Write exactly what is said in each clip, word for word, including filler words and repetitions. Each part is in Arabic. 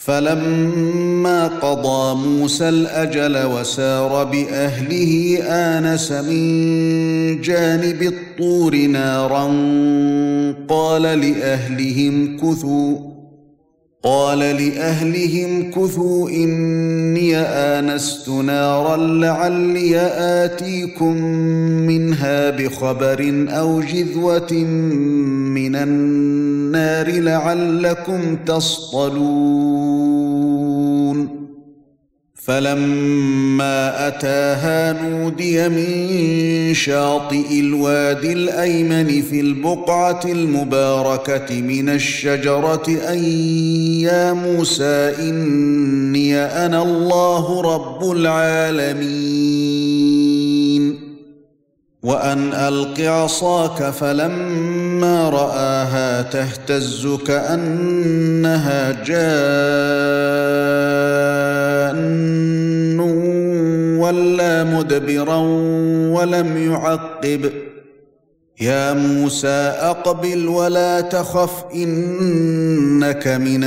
فلما قضى موسى الأجل وسار بأهله آنس من جانب الطور نارا قال لأهلهم كثوا قال لأهلهم كثوا إني آنست نارا لعلي آتيكم منها بخبر أو جذوة من النار لعلكم تصطلون فلما أتاها نودي من شاطئ الوادي الأيمن في البقعة المباركة من الشجرة أن يا موسى إني أنا الله رب العالمين وأن ألق عصاك فلما رآها تهتز كأنها جان ولا مدبرا ولم يعقب يا موسى أقبل ولا تخف إنك من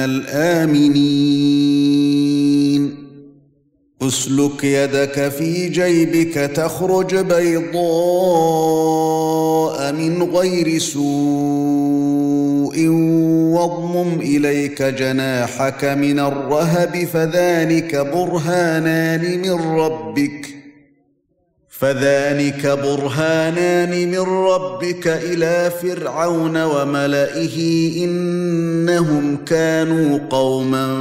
الآمنين اسلك يدك في جيبك تخرج بيضاء من غير سوء واضمم إليك جناحك من الرهب فذلك برهانان من ربك فذلك برهانان من ربك إلى فرعون وملئه إنهم كانوا قوما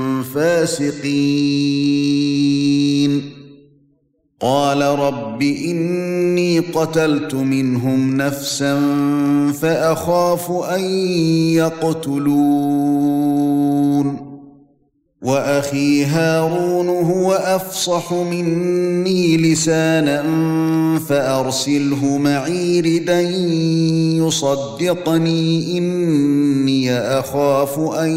فاسقين قال رب إني قتلت منهم نفسا فأخاف أن يقتلون وأخي هارون هو أفصح مني لسانا فأرسله معي ردا يصدقني إني أخاف أن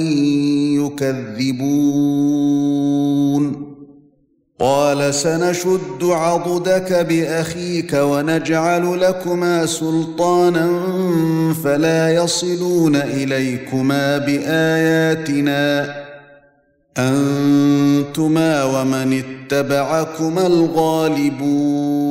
يكذبون قال سنشد عضدك بأخيك ونجعل لكما سلطانا فلا يصلون إليكما بآياتنا أنتما ومن اتبعكما الغالبون